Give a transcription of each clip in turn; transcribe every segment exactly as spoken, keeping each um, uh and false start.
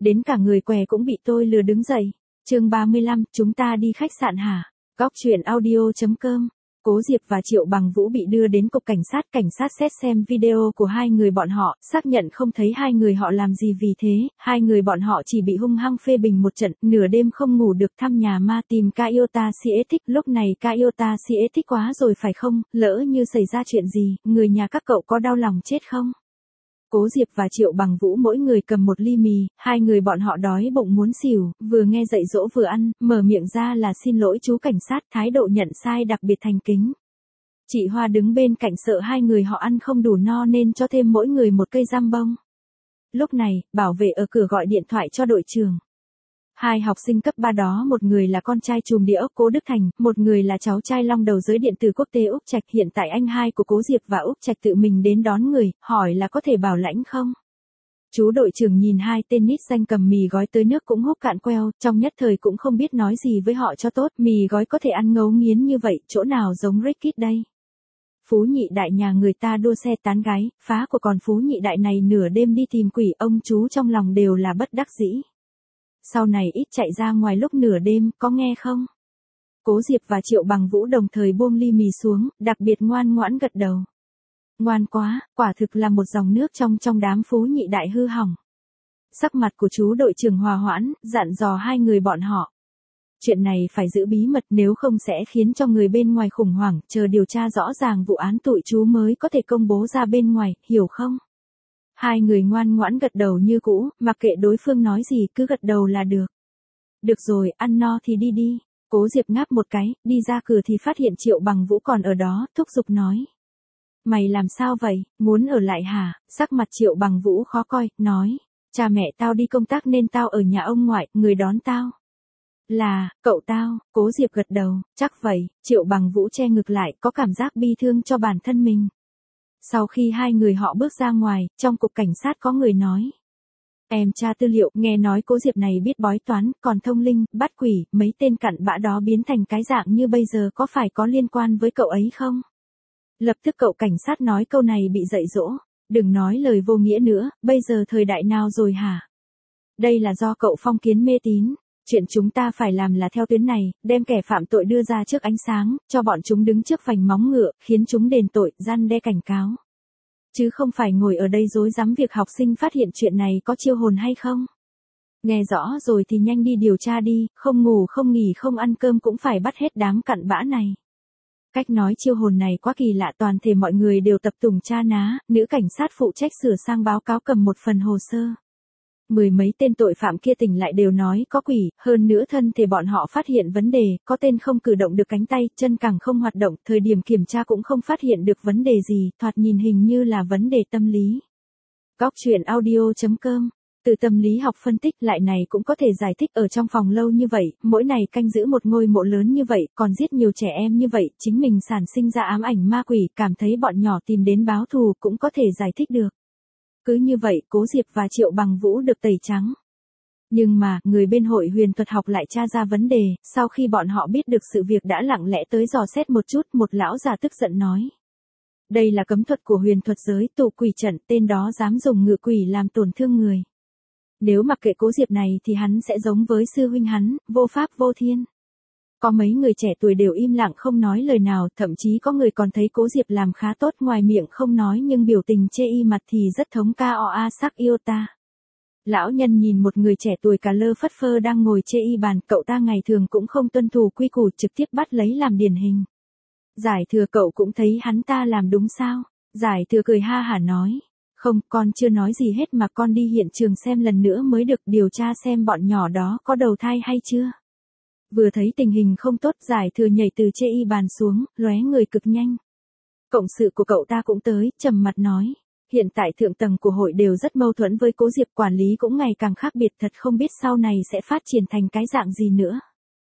đến cả người què cũng bị tôi lừa đứng dậy. Chương ba mươi lăm, chúng ta đi khách sạn hả? Góc truyện audio chấm com. Cố Diệp và Triệu Bằng Vũ bị đưa đến cục cảnh sát, cảnh sát xét xem video của hai người bọn họ, xác nhận không thấy hai người họ làm gì, vì thế, hai người bọn họ chỉ bị hung hăng phê bình một trận, nửa đêm không ngủ được thăm nhà ma tìm Kaiota Sietich. Lúc này Kaiota Sietich quá rồi phải không, lỡ như xảy ra chuyện gì, người nhà các cậu có đau lòng chết không? Cố Diệp và Triệu Bằng Vũ mỗi người cầm một ly mì, hai người bọn họ đói bụng muốn xỉu, vừa nghe dạy dỗ vừa ăn, mở miệng ra là xin lỗi chú cảnh sát, thái độ nhận sai đặc biệt thành kính. Chị Hoa đứng bên cạnh sợ hai người họ ăn không đủ no nên cho thêm mỗi người một cây giam bông. Lúc này, bảo vệ ở cửa gọi điện thoại cho đội trưởng. Hai học sinh cấp ba đó, một người là con trai trùm địa ốc Cố Đức Thành, một người là cháu trai long đầu giới điện tử quốc tế Úc Trạch. Hiện tại anh hai của Cố Diệp và Úc Trạch tự mình đến đón người, hỏi là có thể bảo lãnh không? Chú đội trưởng nhìn hai tên nít xanh cầm mì gói tới nước cũng húp cạn queo, trong nhất thời cũng không biết nói gì với họ cho tốt. Mì gói có thể ăn ngấu nghiến như vậy, chỗ nào giống Rickit đây? Phú nhị đại nhà người ta đua xe tán gái, phá của còn Phú nhị đại này nửa đêm đi tìm quỷ, ông chú trong lòng đều là bất đắc dĩ. Sau này ít chạy ra ngoài lúc nửa đêm, có nghe không? Cố Diệp và Triệu Bằng Vũ đồng thời buông ly mì xuống, đặc biệt ngoan ngoãn gật đầu. Ngoan quá, quả thực là một dòng nước trong trong đám Phú nhị đại hư hỏng. Sắc mặt của chú đội trưởng hòa hoãn, dặn dò hai người bọn họ. Chuyện này phải giữ bí mật, nếu không sẽ khiến cho người bên ngoài khủng hoảng, chờ điều tra rõ ràng vụ án tụi chú mới có thể công bố ra bên ngoài, hiểu không? Hai người ngoan ngoãn gật đầu như cũ, mặc kệ đối phương nói gì cứ gật đầu là được. Được rồi, ăn no thì đi đi. Cố Diệp ngáp một cái, đi ra cửa thì phát hiện Triệu Bằng Vũ còn ở đó, thúc giục nói. Mày làm sao vậy, muốn ở lại hả? Sắc mặt Triệu Bằng Vũ khó coi, nói. Cha mẹ tao đi công tác nên tao ở nhà ông ngoại, người đón tao. Là, cậu tao, Cố Diệp gật đầu, chắc vậy. Triệu Bằng Vũ che ngực lại, có cảm giác bi thương cho bản thân mình. Sau khi hai người họ bước ra ngoài, trong cục cảnh sát có người nói. Em tra tư liệu, nghe nói Cố Diệp này biết bói toán, còn thông linh, bắt quỷ, mấy tên cặn bã đó biến thành cái dạng như bây giờ có phải có liên quan với cậu ấy không? Lập tức cậu cảnh sát nói câu này bị dạy dỗ. Đừng nói lời vô nghĩa nữa, bây giờ thời đại nào rồi hả? Đây là do cậu phong kiến mê tín. Chuyện chúng ta phải làm là theo tuyến này, đem kẻ phạm tội đưa ra trước ánh sáng, cho bọn chúng đứng trước vành móng ngựa, khiến chúng đền tội, răn đe cảnh cáo. Chứ không phải ngồi ở đây rối rắm việc học sinh phát hiện chuyện này có chiêu hồn hay không. Nghe rõ rồi thì nhanh đi điều tra đi, không ngủ không nghỉ không ăn cơm cũng phải bắt hết đám cặn bã này. Cách nói chiêu hồn này quá kỳ lạ, toàn thể mọi người đều tập tùng tra ná, nữ cảnh sát phụ trách sửa sang báo cáo cầm một phần hồ sơ. Mười mấy tên tội phạm kia tỉnh lại đều nói có quỷ, hơn nữa thân thể bọn họ phát hiện vấn đề, có tên không cử động được cánh tay, chân càng không hoạt động, thời điểm kiểm tra cũng không phát hiện được vấn đề gì, thoạt nhìn hình như là vấn đề tâm lý. Góc truyện audio chấm com. Từ tâm lý học phân tích lại này cũng có thể giải thích ở trong phòng lâu như vậy, mỗi ngày canh giữ một ngôi mộ lớn như vậy, còn giết nhiều trẻ em như vậy, chính mình sản sinh ra ám ảnh ma quỷ, cảm thấy bọn nhỏ tìm đến báo thù cũng có thể giải thích được. Cứ như vậy, Cố Diệp và Triệu Bằng Vũ được tẩy trắng. Nhưng mà, người bên hội huyền thuật học lại tra ra vấn đề, sau khi bọn họ biết được sự việc đã lặng lẽ tới dò xét một chút, một lão già tức giận nói. Đây là cấm thuật của huyền thuật giới, tụ quỷ trận, tên đó dám dùng ngự quỷ làm tổn thương người. Nếu mặc kệ Cố Diệp này thì hắn sẽ giống với sư huynh hắn, vô pháp vô thiên. Có mấy người trẻ tuổi đều im lặng không nói lời nào, thậm chí có người còn thấy Cố Diệp làm khá tốt, ngoài miệng không nói nhưng biểu tình chê y mặt thì rất thống ca o a sắc yêu ta. Lão nhân nhìn một người trẻ tuổi cà lơ phất phơ đang ngồi chê y bàn, cậu ta ngày thường cũng không tuân thủ quy củ, trực tiếp bắt lấy làm điển hình. Giải Thừa cậu cũng thấy hắn ta làm đúng sao? Giải Thừa cười ha hả nói. Không, con chưa nói gì hết mà con đi hiện trường xem lần nữa mới được, điều tra xem bọn nhỏ đó có đầu thai hay chưa. Vừa thấy tình hình không tốt, Giải Thừa nhảy từ chê y bàn xuống, lóe người cực nhanh. Cộng sự của cậu ta cũng tới, trầm mặt nói. Hiện tại thượng tầng của hội đều rất mâu thuẫn với Cố Diệp, quản lý cũng ngày càng khác biệt, thật không biết sau này sẽ phát triển thành cái dạng gì nữa.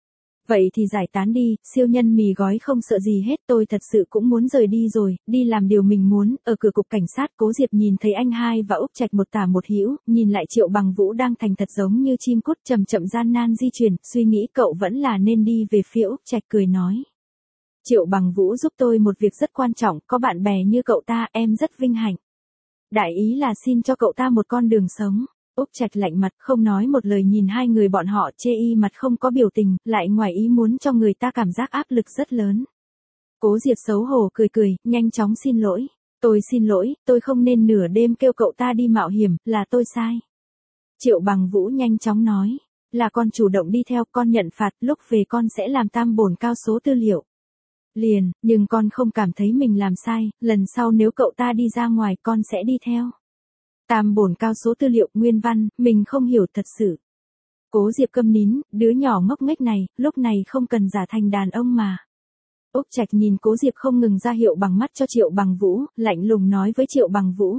Vậy thì giải tán đi, siêu nhân mì gói không sợ gì hết, tôi thật sự cũng muốn rời đi rồi, đi làm điều mình muốn. Ở cửa cục cảnh sát, Cố Diệp nhìn thấy anh hai và Úc Trạch một tả một hữu, nhìn lại Triệu Bằng Vũ đang thành thật giống như chim cút, chậm chậm gian nan di chuyển, suy nghĩ cậu vẫn là nên đi về phía Úc Trạch, cười nói. Triệu Bằng Vũ giúp tôi một việc rất quan trọng, có bạn bè như cậu ta, em rất vinh hạnh. Đại ý là xin cho cậu ta một con đường sống. Úc Trạch lạnh mặt không nói một lời nhìn hai người bọn họ chê y mặt không có biểu tình, lại ngoài ý muốn cho người ta cảm giác áp lực rất lớn. Cố Diệp xấu hổ cười cười, nhanh chóng xin lỗi. Tôi xin lỗi, tôi không nên nửa đêm kêu cậu ta đi mạo hiểm, là tôi sai. Triệu Bằng Vũ nhanh chóng nói, là con chủ động đi theo, con nhận phạt, lúc về con sẽ làm tam bổn cao số tư liệu. Liền, nhưng con không cảm thấy mình làm sai, lần sau nếu cậu ta đi ra ngoài con sẽ đi theo. Tam bổn cao số tư liệu nguyên văn, mình không hiểu thật sự. Cố Diệp câm nín, đứa nhỏ ngốc nghếch này, lúc này không cần giả thành đàn ông mà. Úc Trạch nhìn Cố Diệp không ngừng ra hiệu bằng mắt cho Triệu Bằng Vũ, lạnh lùng nói với Triệu Bằng Vũ.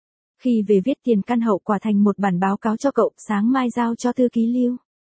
Khi về viết tiền căn hậu quả thành một bản báo cáo cho cậu, sáng mai giao cho thư ký Lưu.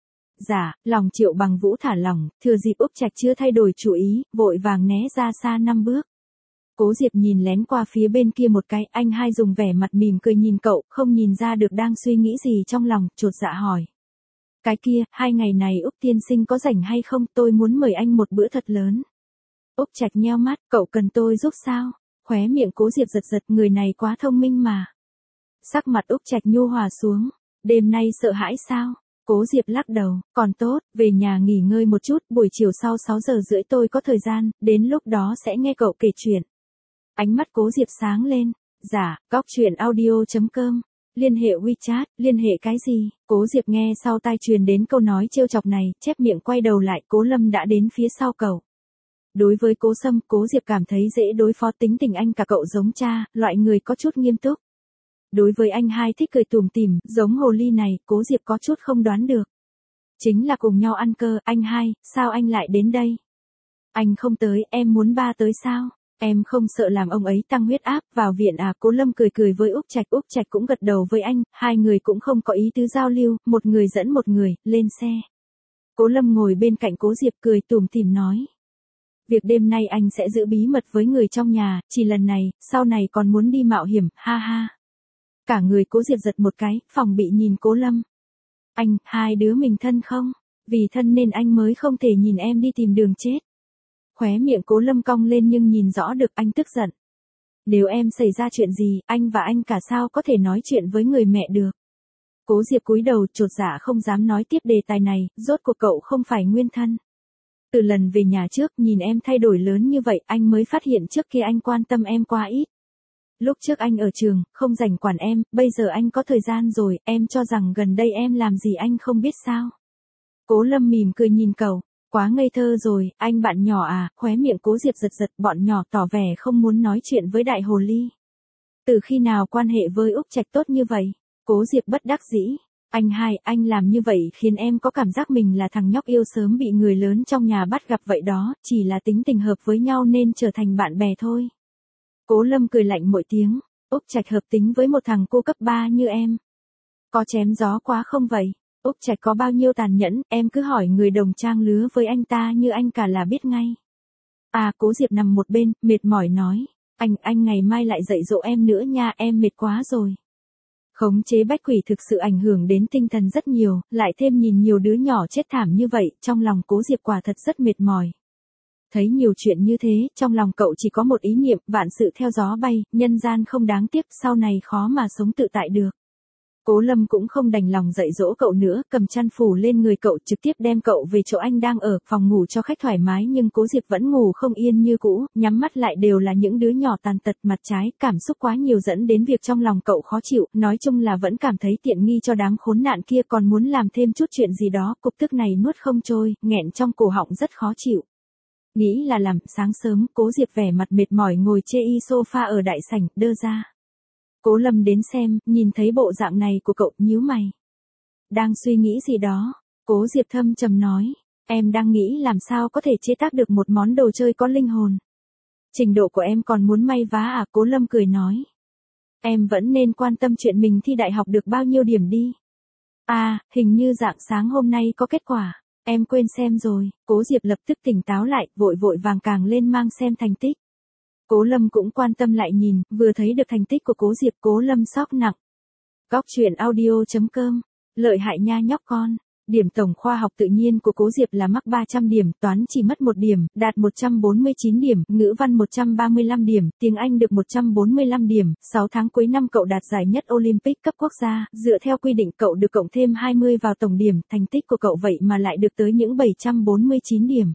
Dạ, lòng Triệu Bằng Vũ thả lỏng, thừa dịp Úc Trạch chưa thay đổi chủ ý, vội vàng né ra xa năm bước. Cố Diệp nhìn lén qua phía bên kia một cái, anh hai dùng vẻ mặt mỉm cười nhìn cậu, không nhìn ra được đang suy nghĩ gì trong lòng, chột dạ hỏi. Cái kia, hai ngày này Úc tiên sinh có rảnh hay không, tôi muốn mời anh một bữa thật lớn. Úc Trạch nheo mắt, cậu cần tôi giúp sao? Khóe miệng Cố Diệp giật giật, người này quá thông minh mà. Sắc mặt Úc Trạch nhu hòa xuống, đêm nay sợ hãi sao? Cố Diệp lắc đầu, còn tốt, về nhà nghỉ ngơi một chút, buổi chiều sau sáu giờ rưỡi tôi có thời gian, đến lúc đó sẽ nghe cậu kể chuyện. Ánh mắt Cố Diệp sáng lên, dạ, cóc truyện audio chấm com, liên hệ WeChat, liên hệ cái gì? Cố Diệp nghe sau tai truyền đến câu nói trêu chọc này, chép miệng quay đầu lại, Cố Lâm đã đến phía sau cậu. Đối với Cố Sâm, Cố Diệp cảm thấy dễ đối phó, tính tình anh cả cậu giống cha, loại người có chút nghiêm túc. Đối với anh hai thích cười tủm tỉm, giống hồ ly này, Cố Diệp có chút không đoán được. Chính là cùng nhau ăn cơ, anh hai, sao anh lại đến đây? Anh không tới, em muốn ba tới sao? Em không sợ làm ông ấy tăng huyết áp, vào viện à? Cố Lâm cười cười với Úc Trạch, Úc Trạch cũng gật đầu với anh, hai người cũng không có ý tứ giao lưu, một người dẫn một người, lên xe. Cố Lâm ngồi bên cạnh Cố Diệp cười tủm tỉm nói. Việc đêm nay anh sẽ giữ bí mật với người trong nhà, chỉ lần này, sau này còn muốn đi mạo hiểm, ha ha. Cả người Cố Diệp giật một cái, phòng bị nhìn Cố Lâm. Anh, hai đứa mình thân không? Vì thân nên anh mới không thể nhìn em đi tìm đường chết. Khóe miệng Cố Lâm cong lên nhưng nhìn rõ được anh tức giận. Nếu em xảy ra chuyện gì, anh và anh cả sao có thể nói chuyện với người mẹ được. Cố Diệp cúi đầu chột dạ không dám nói tiếp đề tài này, rốt cuộc cậu không phải nguyên thân. Từ lần về nhà trước nhìn em thay đổi lớn như vậy anh mới phát hiện trước kia anh quan tâm em quá ít. Lúc trước anh ở trường, không rảnh quản em, bây giờ anh có thời gian rồi, em cho rằng gần đây em làm gì anh không biết sao. Cố Lâm mỉm cười nhìn cậu, quá ngây thơ rồi, anh bạn nhỏ à, khóe miệng Cố Diệp giật giật, bọn nhỏ tỏ vẻ không muốn nói chuyện với đại hồ ly. Từ khi nào quan hệ với Úc Trạch tốt như vậy? Cố Diệp bất đắc dĩ. Anh hai, anh làm như vậy khiến em có cảm giác mình là thằng nhóc yêu sớm bị người lớn trong nhà bắt gặp vậy đó, chỉ là tính tình hợp với nhau nên trở thành bạn bè thôi. Cố Lâm cười lạnh mỗi tiếng, Úc Trạch hợp tính với một thằng cô cấp ba như em. Có chém gió quá không vậy? Úc Trạch có bao nhiêu tàn nhẫn, em cứ hỏi người đồng trang lứa với anh ta như anh cả là biết ngay. À, Cố Diệp nằm một bên, mệt mỏi nói, anh, anh ngày mai lại dạy dỗ em nữa nha, em mệt quá rồi. Khống chế bách quỷ thực sự ảnh hưởng đến tinh thần rất nhiều, lại thêm nhìn nhiều đứa nhỏ chết thảm như vậy, trong lòng Cố Diệp quả thật rất mệt mỏi. Thấy nhiều chuyện như thế, trong lòng cậu chỉ có một ý niệm, vạn sự theo gió bay, nhân gian không đáng tiếc, sau này khó mà sống tự tại được. Cố Lâm cũng không đành lòng dạy dỗ cậu nữa, cầm chăn phủ lên người cậu trực tiếp đem cậu về chỗ anh đang ở, phòng ngủ cho khách thoải mái nhưng Cố Diệp vẫn ngủ không yên như cũ, nhắm mắt lại đều là những đứa nhỏ tàn tật mặt trái, cảm xúc quá nhiều dẫn đến việc trong lòng cậu khó chịu, nói chung là vẫn cảm thấy tiện nghi cho đám khốn nạn kia còn muốn làm thêm chút chuyện gì đó, cục tức này nuốt không trôi, nghẹn trong cổ họng rất khó chịu. Nghĩ là làm, sáng sớm, Cố Diệp vẻ mặt mệt mỏi ngồi chê y sofa ở đại sảnh, đơ ra. Cố Lâm đến xem, nhìn thấy bộ dạng này của cậu, nhíu mày. Đang suy nghĩ gì đó? Cố Diệp thâm trầm nói, em đang nghĩ làm sao có thể chế tác được một món đồ chơi có linh hồn. Trình độ của em còn muốn may vá à? Cố Lâm cười nói. Em vẫn nên quan tâm chuyện mình thi đại học được bao nhiêu điểm đi. À, hình như rạng sáng hôm nay có kết quả. Em quên xem rồi. Cố Diệp lập tức tỉnh táo lại, vội vội vàng càng lên mang xem thành tích. Cố Lâm cũng quan tâm lại nhìn, vừa thấy được thành tích của Cố Diệp, Cố Lâm sốc nặng. Cóc truyện audio chấm com, lợi hại nha nhóc con. Điểm tổng khoa học tự nhiên của Cố Diệp là mắc ba trăm điểm, toán chỉ mất một điểm, đạt một trăm bốn mươi chín điểm, ngữ văn một trăm ba mươi lăm điểm, tiếng Anh được một trăm bốn mươi lăm điểm, sáu tháng cuối năm cậu đạt giải nhất Olympic cấp quốc gia, dựa theo quy định cậu được cộng thêm hai mươi vào tổng điểm, thành tích của cậu vậy mà lại được tới những bảy trăm bốn mươi chín điểm.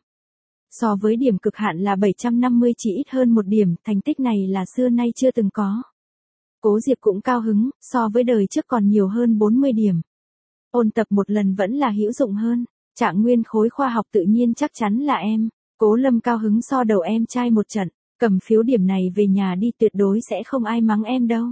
So với điểm cực hạn là bảy trăm năm mươi chỉ ít hơn một điểm, thành tích này là xưa nay chưa từng có. Cố Diệp cũng cao hứng, so với đời trước còn nhiều hơn bốn mươi điểm. Ôn tập một lần vẫn là hữu dụng hơn, Trạng nguyên khối khoa học tự nhiên chắc chắn là em. Cố Lâm cao hứng so đầu em trai một trận, cầm phiếu điểm này về nhà đi, tuyệt đối sẽ không ai mắng em đâu.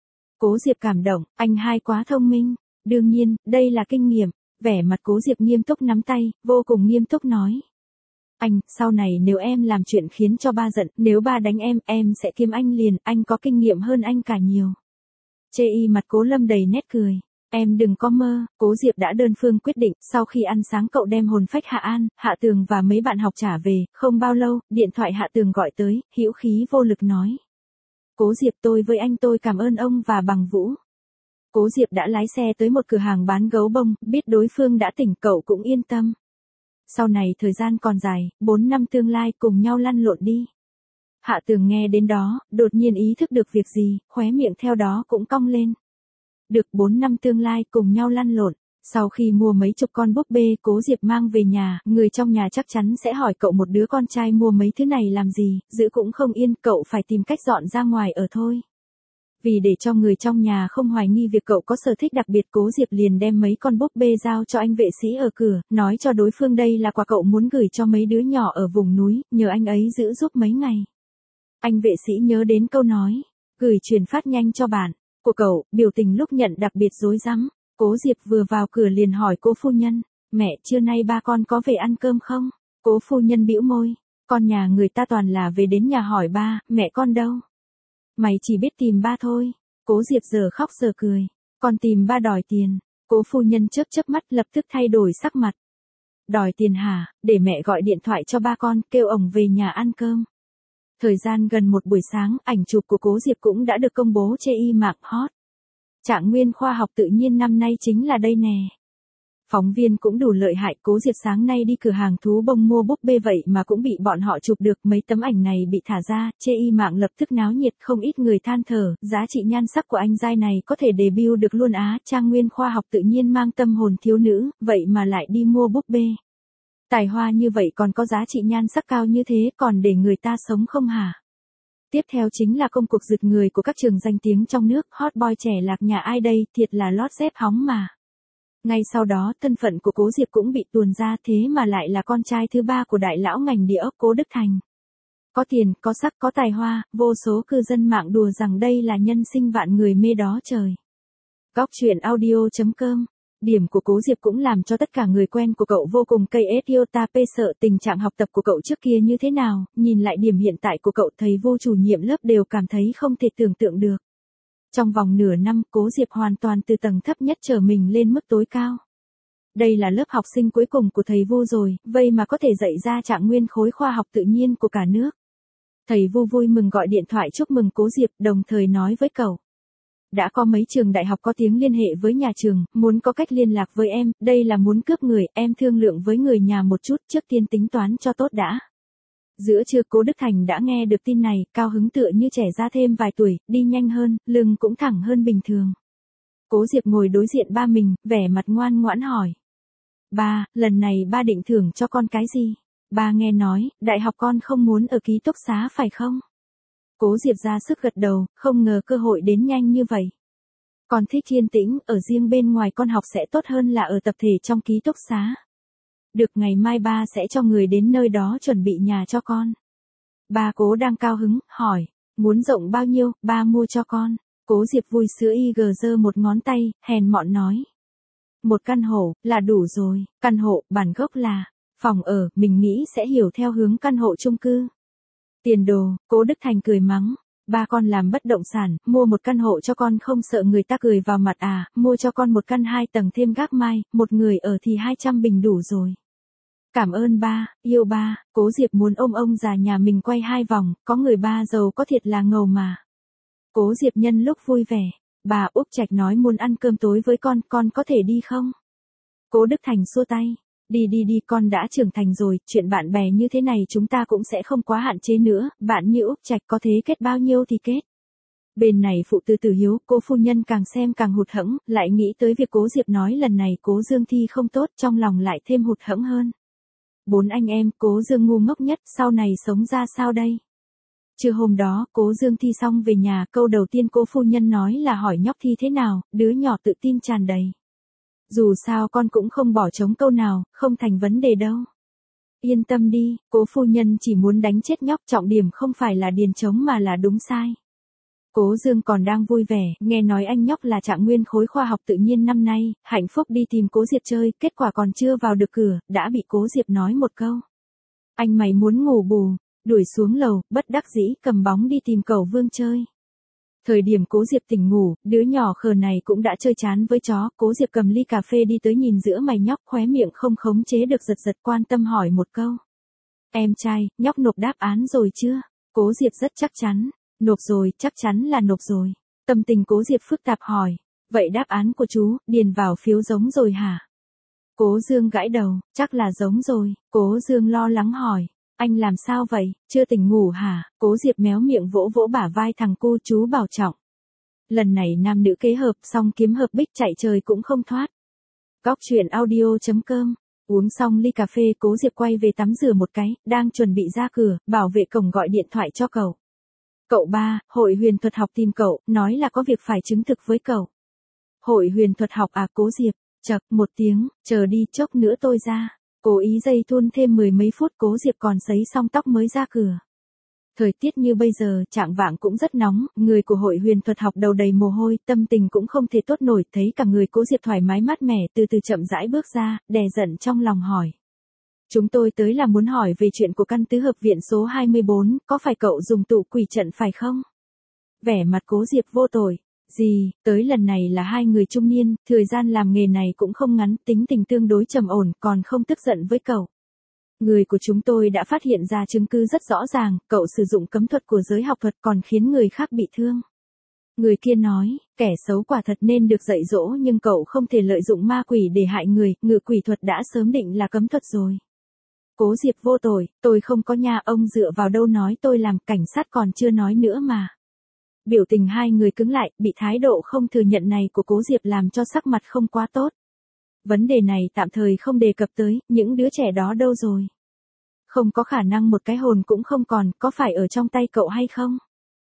Cố Diệp cảm động, anh hai quá thông minh, đương nhiên, đây là kinh nghiệm. Vẻ mặt Cố Diệp nghiêm túc nắm tay, vô cùng nghiêm túc nói. Anh, sau này nếu em làm chuyện khiến cho ba giận, nếu ba đánh em, em sẽ kiếm anh liền, anh có kinh nghiệm hơn anh cả nhiều. Chê y mặt Cố Lâm đầy nét cười. Em đừng có mơ, Cố Diệp đã đơn phương quyết định, sau khi ăn sáng cậu đem hồn phách Hạ An, Hạ Tường và mấy bạn học trả về, không bao lâu, điện thoại Hạ Tường gọi tới, hữu khí vô lực nói. Cố Diệp, tôi với anh tôi cảm ơn ông và Bằng Vũ. Cố Diệp đã lái xe tới một cửa hàng bán gấu bông, biết đối phương đã tỉnh cậu cũng yên tâm. Sau này thời gian còn dài, bốn năm tương lai cùng nhau lăn lộn đi. Hạ Tường nghe đến đó, đột nhiên ý thức được việc gì, khóe miệng theo đó cũng cong lên. Được bốn năm tương lai cùng nhau lăn lộn, sau khi mua mấy chục con búp bê Cố Diệp mang về nhà, người trong nhà chắc chắn sẽ hỏi cậu một đứa con trai mua mấy thứ này làm gì, giữ cũng không yên, cậu phải tìm cách dọn ra ngoài ở thôi. Vì để cho người trong nhà không hoài nghi việc cậu có sở thích đặc biệt, Cố Diệp liền đem mấy con búp bê giao cho anh vệ sĩ ở cửa, nói cho đối phương đây là quà cậu muốn gửi cho mấy đứa nhỏ ở vùng núi, nhờ anh ấy giữ giúp mấy ngày. Anh vệ sĩ nhớ đến câu nói, gửi truyền phát nhanh cho bạn của cậu, biểu tình lúc nhận đặc biệt rối rắm. Cố Diệp vừa vào cửa liền hỏi Cố phu nhân, mẹ, trưa nay ba con có về ăn cơm không? Cố phu nhân bĩu môi, con nhà người ta toàn là về đến nhà hỏi ba, mẹ con đâu? Mày chỉ biết tìm ba thôi. Cố Diệp giờ khóc giờ cười, con tìm ba đòi tiền. Cố phu nhân chớp chớp mắt lập tức thay đổi sắc mặt. Đòi tiền hả, để mẹ gọi điện thoại cho ba con, kêu ổng về nhà ăn cơm. Thời gian gần một buổi sáng, ảnh chụp của Cố Diệp cũng đã được công bố trên y mạng hot. Trạng nguyên khoa học tự nhiên năm nay chính là đây nè. Phóng viên cũng đủ lợi hại, Cố Diệp sáng nay đi cửa hàng thú bông mua búp bê vậy mà cũng bị bọn họ chụp được, mấy tấm ảnh này bị thả ra, chê y mạng lập tức náo nhiệt, không ít người than thở, giá trị nhan sắc của anh giai này có thể debut được luôn á, Trang nguyên khoa học tự nhiên mang tâm hồn thiếu nữ, vậy mà lại đi mua búp bê. Tài hoa như vậy còn có giá trị nhan sắc cao như thế, còn để người ta sống không hả? Tiếp theo chính là công cuộc rượt người của các trường danh tiếng trong nước, hot boy trẻ lạc nhà ai đây, thiệt là lót dép hóng mà. Ngay sau đó, thân phận của Cố Diệp cũng bị tuồn ra, thế mà lại là con trai thứ ba của đại lão ngành địa ốc Cố Đức Thành. Có tiền, có sắc, có tài hoa, vô số cư dân mạng đùa rằng đây là nhân sinh vạn người mê đó trời. Góc truyện audio chấm com. Điểm của Cố Diệp cũng làm cho tất cả người quen của cậu vô cùng cây ét iota p sợ tình trạng học tập của cậu trước kia như thế nào, nhìn lại điểm hiện tại của cậu, thầy vô chủ nhiệm lớp đều cảm thấy không thể tưởng tượng được. Trong vòng nửa năm, Cố Diệp hoàn toàn từ tầng thấp nhất trở mình lên mức tối cao. Đây là lớp học sinh cuối cùng của thầy Vu rồi, vậy mà có thể dạy ra trạng nguyên khối khoa học tự nhiên của cả nước. Thầy Vu vui mừng gọi điện thoại chúc mừng Cố Diệp, đồng thời nói với cậu. Đã có mấy trường đại học có tiếng liên hệ với nhà trường, muốn có cách liên lạc với em, đây là muốn cướp người, em thương lượng với người nhà một chút, trước tiên tính toán cho tốt đã. Giữa trưa Cố Đức Thành đã nghe được tin này, cao hứng tựa như trẻ ra thêm vài tuổi, đi nhanh hơn, lưng cũng thẳng hơn bình thường. Cố Diệp ngồi đối diện ba mình, vẻ mặt ngoan ngoãn hỏi. Ba, lần này ba định thưởng cho con cái gì? Ba nghe nói, đại học con không muốn ở ký túc xá phải không? Cố Diệp ra sức gật đầu, không ngờ cơ hội đến nhanh như vậy. Con thích yên tĩnh, ở riêng bên ngoài con học sẽ tốt hơn là ở tập thể trong ký túc xá. Được, ngày mai ba sẽ cho người đến nơi đó chuẩn bị nhà cho con. Ba Cố đang cao hứng, hỏi, muốn rộng bao nhiêu, ba mua cho con. Cố Diệp vui sữa y gờ giơ một ngón tay, hèn mọn nói. Một căn hộ, là đủ rồi, căn hộ, bản gốc là, phòng ở, mình nghĩ sẽ hiểu theo hướng căn hộ chung cư. Tiền đồ, Cố Đức Thành cười mắng. Ba con làm bất động sản, mua một căn hộ cho con không sợ người ta cười vào mặt à, mua cho con một căn hai tầng thêm gác mai, một người ở thì hai trăm bình đủ rồi. Cảm ơn ba, yêu ba, Cố Diệp muốn ôm ông già nhà mình quay hai vòng, có người ba giàu có thiệt là ngầu mà. Cố Diệp nhân lúc vui vẻ, bà Úc Trạch nói muốn ăn cơm tối với con, con có thể đi không? Cố Đức Thành xua tay. Đi đi đi, con đã trưởng thành rồi, chuyện bạn bè như thế này chúng ta cũng sẽ không quá hạn chế nữa, bạn như Úc Trạch có thế kết bao nhiêu thì kết. Bên này phụ từ Tử Hiếu, cô phu nhân càng xem càng hụt hẫng, lại nghĩ tới việc Cố Diệp nói lần này Cố Dương thi không tốt, trong lòng lại thêm hụt hẫng hơn. Bốn anh em, Cố Dương ngu ngốc nhất, sau này sống ra sao đây? Trưa hôm đó, Cố Dương thi xong về nhà, câu đầu tiên cô phu nhân nói là hỏi nhóc thi thế nào, đứa nhỏ tự tin tràn đầy. Dù sao con cũng không bỏ trống câu nào, không thành vấn đề đâu. Yên tâm đi, cố phu nhân chỉ muốn đánh chết nhóc, trọng điểm không phải là điền trống mà là đúng sai. Cố Dương còn đang vui vẻ, nghe nói anh nhóc là trạng nguyên khối khoa học tự nhiên năm nay, hạnh phúc đi tìm Cố Diệp chơi, kết quả còn chưa vào được cửa, đã bị Cố Diệp nói một câu. Anh mày muốn ngủ bù, đuổi xuống lầu, bất đắc dĩ cầm bóng đi tìm cẩu Vương chơi. Thời điểm Cố Diệp tỉnh ngủ, đứa nhỏ khờ này cũng đã chơi chán với chó, Cố Diệp cầm ly cà phê đi tới nhìn giữa mày nhóc, khóe miệng không khống chế được giật giật, quan tâm hỏi một câu. Em trai, nhóc nộp đáp án rồi chưa? Cố Diệp rất chắc chắn. Nộp rồi, chắc chắn là nộp rồi. Tâm tình Cố Diệp phức tạp hỏi. Vậy đáp án của chú, điền vào phiếu giống rồi hả? Cố Dương gãi đầu, chắc là giống rồi. Cố Dương lo lắng hỏi. Anh làm sao vậy, chưa tỉnh ngủ hả? Cố Diệp méo miệng vỗ vỗ bả vai thằng cu, chú bảo trọng. Lần này nam nữ kế hợp, xong kiếm hợp bích chạy trời cũng không thoát. Góc truyện audio chấm com. Uống xong ly cà phê, Cố Diệp quay về tắm rửa một cái, đang chuẩn bị ra cửa, bảo vệ cổng gọi điện thoại cho cậu. Cậu ba, hội huyền thuật học tìm cậu, nói là có việc phải chứng thực với cậu. Hội huyền thuật học à? Cố Diệp, chậc, một tiếng, chờ đi, chốc nữa tôi ra. Cố ý dây thun thêm mười mấy phút, Cố Diệp còn sấy xong tóc mới ra cửa. Thời tiết như bây giờ, trạng vạng cũng rất nóng, người của hội huyền thuật học đầu đầy mồ hôi, tâm tình cũng không thể tốt nổi, thấy cả người Cố Diệp thoải mái mát mẻ, từ từ chậm rãi bước ra, đè giận trong lòng hỏi. Chúng tôi tới là muốn hỏi về chuyện của căn tứ hợp viện số hai mươi bốn, có phải cậu dùng tụ quỷ trận phải không? Vẻ mặt Cố Diệp vô tội. Gì, tới lần này là hai người trung niên, thời gian làm nghề này cũng không ngắn, tính tình tương đối trầm ổn, còn không tức giận với cậu. Người của chúng tôi đã phát hiện ra chứng cứ rất rõ ràng, cậu sử dụng cấm thuật của giới học thuật còn khiến người khác bị thương. Người kia nói, kẻ xấu quả thật nên được dạy dỗ nhưng cậu không thể lợi dụng ma quỷ để hại người, ngự quỷ thuật đã sớm định là cấm thuật rồi. Cố Diệp vô tội, tôi không có nha, ông dựa vào đâu nói tôi làm, cảnh sát còn chưa nói nữa mà. Biểu tình hai người cứng lại, bị thái độ không thừa nhận này của Cố Diệp làm cho sắc mặt không quá tốt. Vấn đề này tạm thời không đề cập tới, những đứa trẻ đó đâu rồi? Không có khả năng một cái hồn cũng không còn, có phải ở trong tay cậu hay không?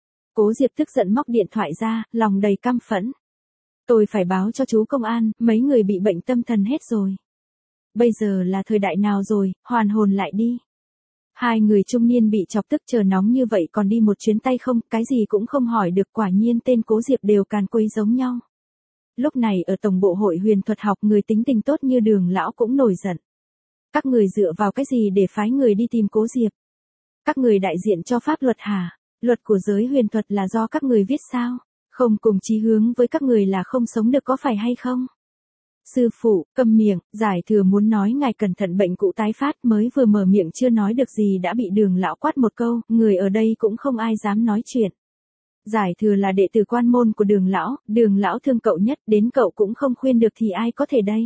Cố Diệp tức giận móc điện thoại ra, lòng đầy căm phẫn. Tôi phải báo cho chú công an, mấy người bị bệnh tâm thần hết rồi. Bây giờ là thời đại nào rồi, hoàn hồn lại đi. Hai người trung niên bị chọc tức chờ nóng như vậy còn đi một chuyến tay không, cái gì cũng không hỏi được, quả nhiên tên Cố Diệp đều càn quấy giống nhau. Lúc này ở tổng bộ hội huyền thuật học, người tính tình tốt như Đường lão cũng nổi giận. Các người dựa vào cái gì để phái người đi tìm Cố Diệp? Các người đại diện cho pháp luật hả? Luật của giới huyền thuật là do các người viết sao? Không cùng chí hướng với các người là không sống được có phải hay không? Sư phụ, câm miệng, Giải Thừa muốn nói ngài cẩn thận bệnh cũ tái phát, mới vừa mở miệng chưa nói được gì đã bị Đường lão quát một câu, người ở đây cũng không ai dám nói chuyện. Giải Thừa là đệ tử quan môn của Đường lão, Đường lão thương cậu nhất, đến cậu cũng không khuyên được thì ai có thể đây.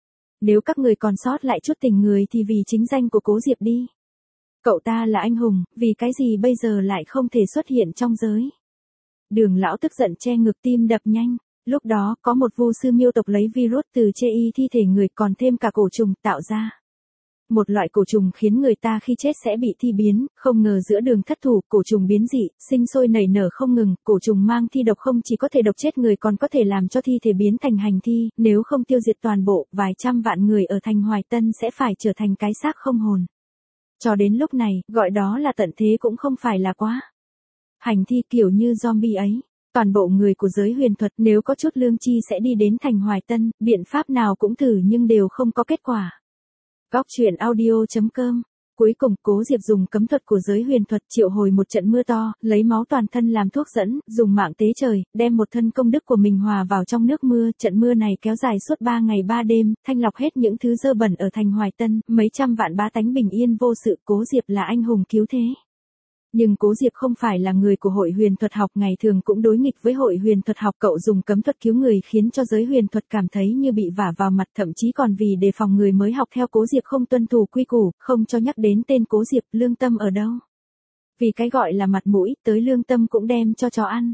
Nếu các người còn sót lại chút tình người thì vì chính danh của Cố Diệp đi. Cậu ta là anh hùng, vì cái gì bây giờ lại không thể xuất hiện trong giới? Đường lão tức giận che ngực, tim đập nhanh. Lúc đó, có một vu sư miêu tộc lấy virus từ chê y thi thể người còn thêm cả cổ trùng tạo ra. Một loại cổ trùng khiến người ta khi chết sẽ bị thi biến, không ngờ giữa đường thất thủ, cổ trùng biến dị, sinh sôi nảy nở không ngừng, cổ trùng mang thi độc không chỉ có thể độc chết người còn có thể làm cho thi thể biến thành hành thi, nếu không tiêu diệt toàn bộ, vài trăm vạn người ở thành Hoài Tân sẽ phải trở thành cái xác không hồn. Cho đến lúc này, gọi đó là tận thế cũng không phải là quá. Hành thi kiểu như zombie ấy. Toàn bộ người của giới huyền thuật nếu có chút lương chi sẽ đi đến thành Hoài Tân, biện pháp nào cũng thử nhưng đều không có kết quả. Góc truyện audio chấm com. Cuối cùng Cố Diệp dùng cấm thuật của giới huyền thuật triệu hồi một trận mưa to, lấy máu toàn thân làm thuốc dẫn, dùng mạng tế trời, đem một thân công đức của mình hòa vào trong nước mưa. Trận mưa này kéo dài suốt ba ngày ba đêm, thanh lọc hết những thứ dơ bẩn ở thành Hoài Tân, mấy trăm vạn bá tánh bình yên vô sự. Cố Diệp là anh hùng cứu thế. Nhưng Cố Diệp không phải là người của hội huyền thuật học, ngày thường cũng đối nghịch với hội huyền thuật học, cậu dùng cấm thuật cứu người khiến cho giới huyền thuật cảm thấy như bị vả vào mặt, thậm chí còn vì đề phòng người mới học theo Cố Diệp không tuân thủ quy củ, không cho nhắc đến tên Cố Diệp, lương tâm ở đâu? Vì cái gọi là mặt mũi, tới lương tâm cũng đem cho chó ăn.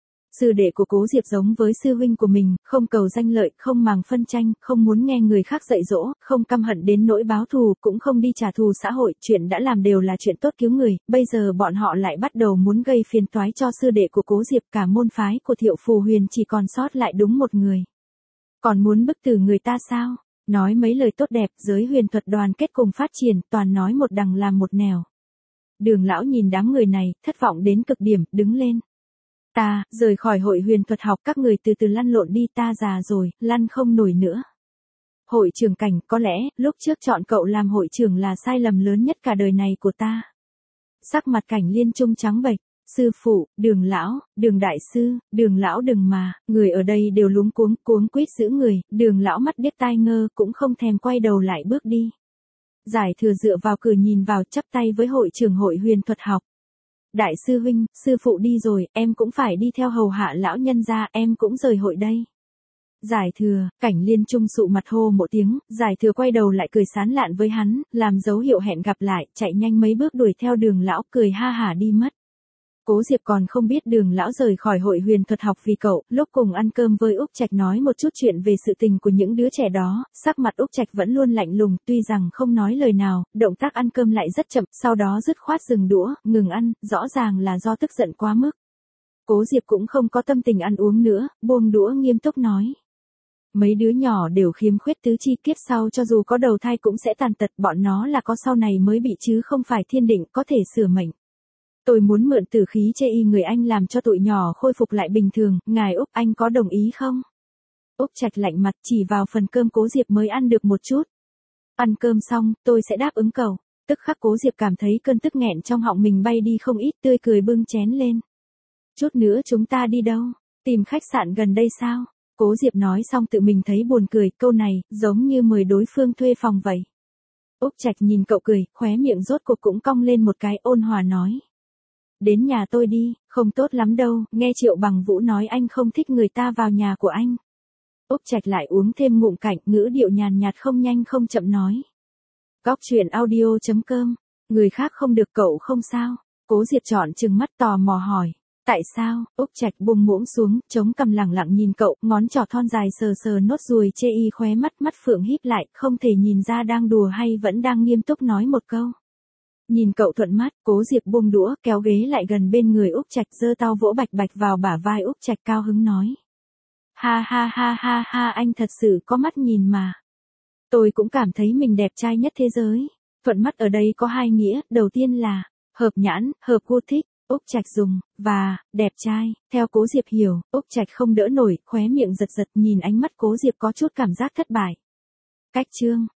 Sư đệ của Cố Diệp giống với sư huynh của mình, không cầu danh lợi, không màng phân tranh, không muốn nghe người khác dạy dỗ, không căm hận đến nỗi báo thù, cũng không đi trả thù xã hội, chuyện đã làm đều là chuyện tốt cứu người, bây giờ bọn họ lại bắt đầu muốn gây phiền toái cho sư đệ của Cố Diệp, cả môn phái của Thiệu Phù Huyền chỉ còn sót lại đúng một người. Còn muốn bức tử người ta sao? Nói mấy lời tốt đẹp, giới huyền thuật đoàn kết cùng phát triển, toàn nói một đằng làm một nẻo. Đường lão nhìn đám người này, thất vọng đến cực điểm, đứng lên. Ta, rời khỏi hội huyền thuật học, các người từ từ lăn lộn đi, ta già rồi, lăn không nổi nữa. Hội trưởng Cảnh, có lẽ, lúc trước chọn cậu làm hội trưởng là sai lầm lớn nhất cả đời này của ta. Sắc mặt Cảnh Liên Trung trắng bệch, sư phụ, Đường lão, Đường đại sư, Đường lão đừng mà, người ở đây đều luống cuống, cuống quýt giữ người, Đường lão mắt điếc tai ngơ, cũng không thèm quay đầu lại bước đi. Giải Thừa dựa vào cửa nhìn vào, chắp tay với hội trưởng hội huyền thuật học. Đại sư huynh, sư phụ đi rồi, em cũng phải đi theo hầu hạ lão nhân gia, em cũng rời hội đây. Giải Thừa, Cảnh Liên Trung sụ mặt hô một tiếng, Giải Thừa quay đầu lại cười sán lạn với hắn, làm dấu hiệu hẹn gặp lại, chạy nhanh mấy bước đuổi theo Đường lão, cười ha hả đi mất. Cố Diệp còn không biết Đường lão rời khỏi hội huyền thuật học vì cậu, lúc cùng ăn cơm với Úc Trạch nói một chút chuyện về sự tình của những đứa trẻ đó, sắc mặt Úc Trạch vẫn luôn lạnh lùng, tuy rằng không nói lời nào, động tác ăn cơm lại rất chậm, sau đó dứt khoát dừng đũa, ngừng ăn, rõ ràng là do tức giận quá mức. Cố Diệp cũng không có tâm tình ăn uống nữa, buông đũa nghiêm túc nói. Mấy đứa nhỏ đều khiếm khuyết tứ chi, kiếp sau cho dù có đầu thai cũng sẽ tàn tật, bọn nó là có sau này mới bị chứ không phải thiên định, có thể sửa mệnh. Tôi muốn mượn tử khí chê y người anh làm cho tụi nhỏ khôi phục lại bình thường, ngài Úc anh có đồng ý không? Úc Trạch lạnh mặt chỉ vào phần cơm Cố Diệp mới ăn được một chút. Ăn cơm xong, tôi sẽ đáp ứng cầu. Tức khắc Cố Diệp cảm thấy cơn tức nghẹn trong họng mình bay đi không ít, tươi cười bưng chén lên. Chút nữa chúng ta đi đâu? Tìm khách sạn gần đây sao? Cố Diệp nói xong tự mình thấy buồn cười, câu này, giống như mời đối phương thuê phòng vậy. Úc Trạch nhìn cậu cười, khóe miệng rốt cuộc cũng cong lên một cái, ôn hòa nói. Đến nhà tôi đi, không tốt lắm đâu, nghe Triệu Bằng Vũ nói anh không thích người ta vào nhà của anh. Úc Trạch lại uống thêm ngụm cạnh, ngữ điệu nhàn nhạt không nhanh không chậm nói. Góc truyện audio chấm com, người khác không được cậu không sao? Cố Diệp trọn trừng mắt tò mò hỏi. Tại sao? Úc Trạch buông muỗng xuống, chống cằm lẳng lặng nhìn cậu, ngón trỏ thon dài sờ sờ nốt ruồi chê y khóe mắt, mắt phượng híp lại, không thể nhìn ra đang đùa hay vẫn đang nghiêm túc nói một câu. Nhìn cậu thuận mắt, Cố Diệp buông đũa, kéo ghế lại gần bên người Úc Trạch, giơ tao vỗ bạch bạch vào bả vai Úc Trạch, cao hứng nói. Ha ha ha ha ha, anh thật sự có mắt nhìn mà. Tôi cũng cảm thấy mình đẹp trai nhất thế giới. Thuận mắt ở đây có hai nghĩa, đầu tiên là hợp nhãn, hợp gu thích. Úc Trạch dùng, và, đẹp trai, theo Cố Diệp hiểu, Úc Trạch không đỡ nổi, khóe miệng giật giật, nhìn ánh mắt Cố Diệp có chút cảm giác thất bại. Cách chương.